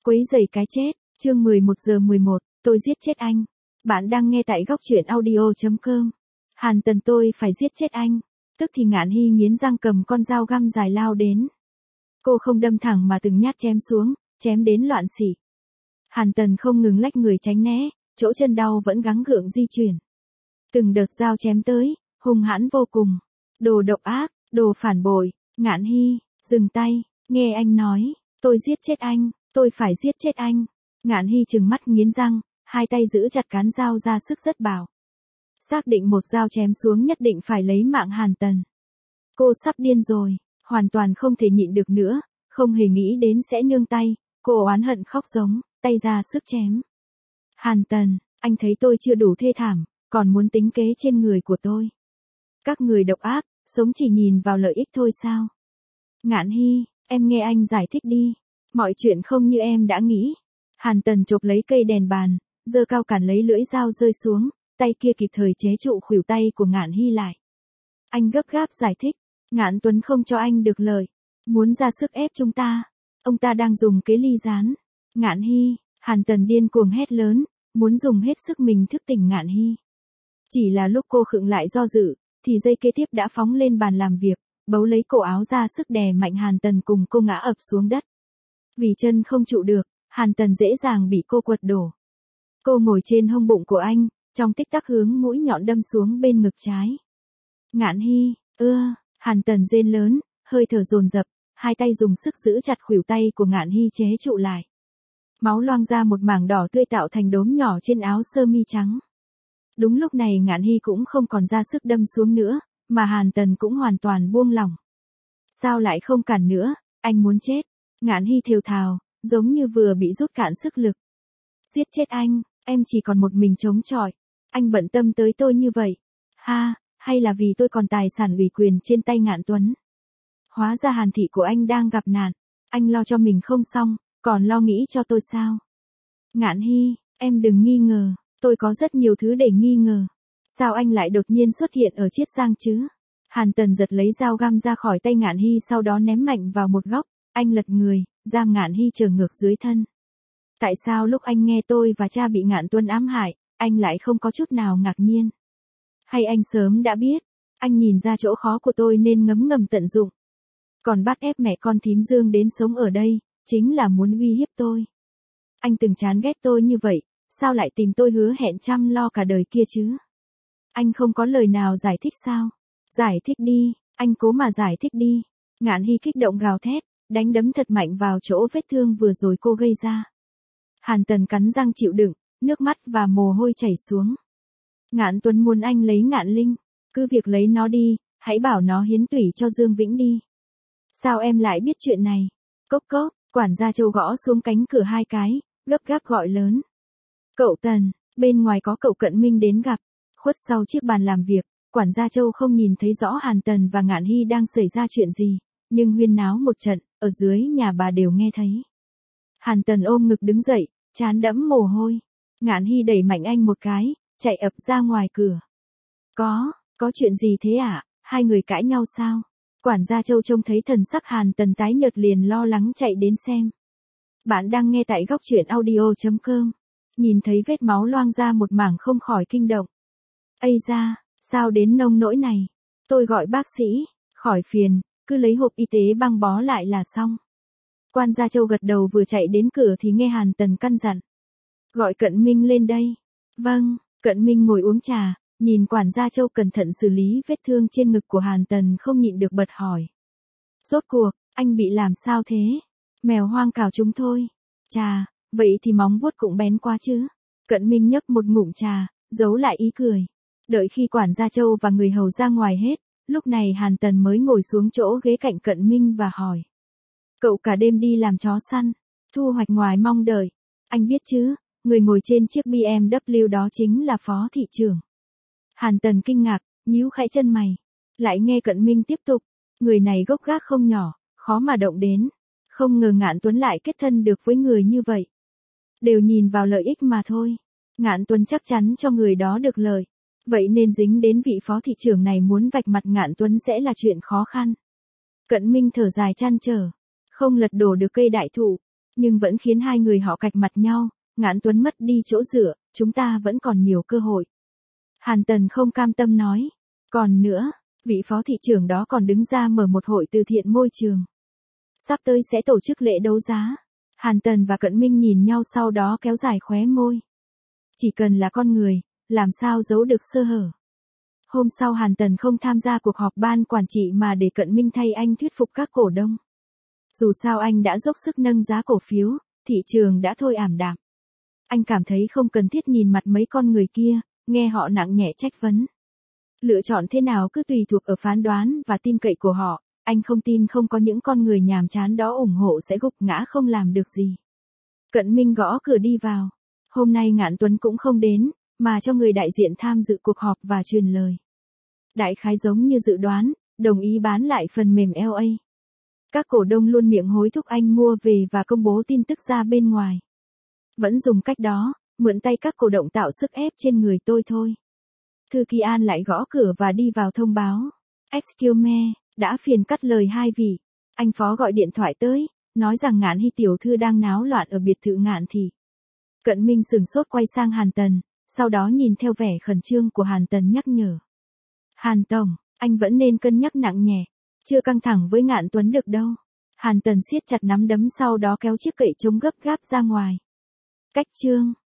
Quấy rầy cái chết, chương 11:11, tôi giết chết anh. Bạn đang nghe tại góc truyện audio.com. Hàn Tần, tôi phải giết chết anh. Tức thì Ngạn Hy nghiến răng cầm con dao găm dài lao đến. Cô không đâm thẳng mà từng nhát chém xuống, chém đến loạn xỉ. Hàn Tần không ngừng lách người tránh né, chỗ chân đau vẫn gắng gượng di chuyển. Từng đợt dao chém tới, hung hãn vô cùng. Đồ độc ác, đồ phản bội. Ngạn Hy, dừng tay, nghe anh nói, tôi giết chết anh, tôi phải giết chết anh. Ngạn Hy trừng mắt nghiến răng, hai tay giữ chặt cán dao ra sức rất bảo. Xác định một dao chém xuống nhất định phải lấy mạng Hàn Tần. Cô sắp điên rồi, hoàn toàn không thể nhịn được nữa, không hề nghĩ đến sẽ nương tay, cô oán hận khóc giống, tay ra sức chém. Hàn Tần, anh thấy tôi chưa đủ thê thảm, còn muốn tính kế trên người của tôi. Các người độc ác, sống chỉ nhìn vào lợi ích thôi sao? Ngạn Hy, em nghe anh giải thích đi, mọi chuyện không như em đã nghĩ. Hàn Tần chộp lấy cây đèn bàn, giơ cao cản lấy lưỡi dao rơi xuống, tay kia kịp thời chế trụ khuỷu tay của Ngạn Hy lại. Anh gấp gáp giải thích, Ngạn Tuấn không cho anh được lời, muốn ra sức ép chúng ta. Ông ta đang dùng kế ly gián. Ngạn Hy, Hàn Tần điên cuồng hét lớn, muốn dùng hết sức mình thức tỉnh Ngạn Hy. Chỉ là lúc cô khựng lại do dự, thì dây kế tiếp đã phóng lên bàn làm việc, bấu lấy cổ áo ra sức đè mạnh Hàn Tần cùng cô ngã ập xuống đất. Vì chân không trụ được, Hàn Tần dễ dàng bị cô quật đổ. Cô ngồi trên hông bụng của anh, trong tích tắc hướng mũi nhọn đâm xuống bên ngực trái. Ngạn Hy, Hàn Tần rên lớn, hơi thở dồn dập, hai tay dùng sức giữ chặt khuỷu tay của Ngạn Hy chế trụ lại. Máu loang ra một mảng đỏ tươi tạo thành đốm nhỏ trên áo sơ mi trắng. Đúng lúc này Ngạn Hy cũng không còn ra sức đâm xuống nữa, mà Hàn Tần cũng hoàn toàn buông lỏng. Sao lại không cản nữa, anh muốn chết. Ngạn Hy thều thào, giống như vừa bị rút cạn sức lực. Giết chết anh, em chỉ còn một mình chống chọi. Anh bận tâm tới tôi như vậy. Ha, hay là vì tôi còn tài sản ủy quyền trên tay Ngạn Tuấn. Hóa ra Hàn thị của anh đang gặp nạn. Anh lo cho mình không xong, còn lo nghĩ cho tôi sao? Ngạn Hy, em đừng nghi ngờ, tôi có rất nhiều thứ để nghi ngờ. Sao anh lại đột nhiên xuất hiện ở Chiết Giang chứ? Hàn Tần giật lấy dao găm ra khỏi tay Ngạn Hy sau đó ném mạnh vào một góc, anh lật người, giam Ngạn Hy trở ngược dưới thân. Tại sao lúc anh nghe tôi và cha bị Ngạn Tuấn ám hại, anh lại không có chút nào ngạc nhiên? Hay anh sớm đã biết, anh nhìn ra chỗ khó của tôi nên ngấm ngầm tận dụng. Còn bắt ép mẹ con thím Dương đến sống ở đây, chính là muốn uy hiếp tôi. Anh từng chán ghét tôi như vậy, sao lại tìm tôi hứa hẹn chăm lo cả đời kia chứ? Anh không có lời nào giải thích sao? Giải thích đi, anh cố mà giải thích đi. Ngạn Hy kích động gào thét, đánh đấm thật mạnh vào chỗ vết thương vừa rồi cô gây ra. Hàn Tần cắn răng chịu đựng, nước mắt và mồ hôi chảy xuống. Ngạn Tuấn muốn anh lấy Ngạn Linh, cứ việc lấy nó đi, hãy bảo nó hiến tủy cho Dương Vĩnh đi. Sao em lại biết chuyện này? Cốc cốc, quản gia Châu gõ xuống cánh cửa hai cái, gấp gáp gọi lớn. Cậu Tần, bên ngoài có cậu Cận Minh đến gặp. Khuất sau chiếc bàn làm việc, quản gia Châu không nhìn thấy rõ Hàn Tần và Ngạn Hy đang xảy ra chuyện gì, nhưng huyên náo một trận, ở dưới nhà bà đều nghe thấy. Hàn Tần ôm ngực đứng dậy, trán đẫm mồ hôi. Ngạn Hy đẩy mạnh anh một cái, chạy ập ra ngoài cửa. Có chuyện gì thế ạ? Hai người cãi nhau sao? Quản gia Châu trông thấy thần sắc Hàn Tần tái nhợt liền lo lắng chạy đến xem. Bạn đang nghe tại góc truyện audio.com. Nhìn thấy vết máu loang ra một mảng không khỏi kinh động. Ây da, sao đến nông nỗi này? Tôi gọi bác sĩ, khỏi phiền, cứ lấy hộp y tế băng bó lại là xong. Quan gia Châu gật đầu vừa chạy đến cửa thì nghe Hàn Tần căn dặn. Gọi Cận Minh lên đây. Vâng, Cận Minh ngồi uống trà, nhìn quản gia Châu cẩn thận xử lý vết thương trên ngực của Hàn Tần không nhịn được bật hỏi. Rốt cuộc, anh bị làm sao thế? Mèo hoang cào chúng thôi. Chà, vậy thì móng vuốt cũng bén quá chứ. Cận Minh nhấp một ngụm trà, giấu lại ý cười. Đợi khi quản gia Châu và người hầu ra ngoài hết, lúc này Hàn Tần mới ngồi xuống chỗ ghế cạnh Cận Minh và hỏi. Cậu cả đêm đi làm chó săn, thu hoạch ngoài mong đợi. Anh biết chứ, người ngồi trên chiếc BMW đó chính là phó thị trưởng. Hàn Tần kinh ngạc, nhíu khẽ chân mày. Lại nghe Cận Minh tiếp tục. Người này gốc gác không nhỏ, khó mà động đến. Không ngờ Ngạn Tuấn lại kết thân được với người như vậy. Đều nhìn vào lợi ích mà thôi. Ngạn Tuấn chắc chắn cho người đó được lợi. Vậy nên dính đến vị phó thị trưởng này muốn vạch mặt Ngạn Tuấn sẽ là chuyện khó khăn. Cận Minh thở dài trăn trở. Không lật đổ được cây đại thụ. Nhưng vẫn khiến hai người họ cạch mặt nhau, Ngạn Tuấn mất đi chỗ dựa, chúng ta vẫn còn nhiều cơ hội. Hàn Tần không cam tâm nói. Còn nữa, vị phó thị trưởng đó còn đứng ra mở một hội từ thiện môi trường. Sắp tới sẽ tổ chức lễ đấu giá. Hàn Tần và Cận Minh nhìn nhau sau đó kéo dài khóe môi. Chỉ cần là con người, làm sao giấu được sơ hở. Hôm sau Hàn Tần không tham gia cuộc họp ban quản trị mà để Cận Minh thay anh thuyết phục các cổ đông. Dù sao anh đã dốc sức nâng giá cổ phiếu, thị trường đã thôi ảm đạm. Anh cảm thấy không cần thiết nhìn mặt mấy con người kia, nghe họ nặng nhẹ trách vấn. Lựa chọn thế nào cứ tùy thuộc ở phán đoán và tin cậy của họ, anh không tin không có những con người nhàm chán đó ủng hộ sẽ gục ngã không làm được gì. Cận Minh gõ cửa đi vào. Hôm nay Ngạn Tuấn cũng không đến, mà cho người đại diện tham dự cuộc họp và truyền lời. Đại khái giống như dự đoán, đồng ý bán lại phần mềm LA. Các cổ đông luôn miệng hối thúc anh mua về và công bố tin tức ra bên ngoài. Vẫn dùng cách đó, mượn tay các cổ động tạo sức ép trên người tôi thôi. Thư ký An lại gõ cửa và đi vào thông báo. Excuse me, đã phiền cắt lời hai vị. Anh phó gọi điện thoại tới, nói rằng Ngạn Hy tiểu thư đang náo loạn ở biệt thự Ngạn Thị. Cận Minh sửng sốt quay sang Hàn Tần, sau đó nhìn theo vẻ khẩn trương của Hàn Tần nhắc nhở. Hàn Tổng, anh vẫn nên cân nhắc nặng nhẹ, chưa căng thẳng với Ngạn Tuấn được đâu. Hàn Tần siết chặt nắm đấm sau đó kéo chiếc kệ chống gấp gáp ra ngoài. Cách chương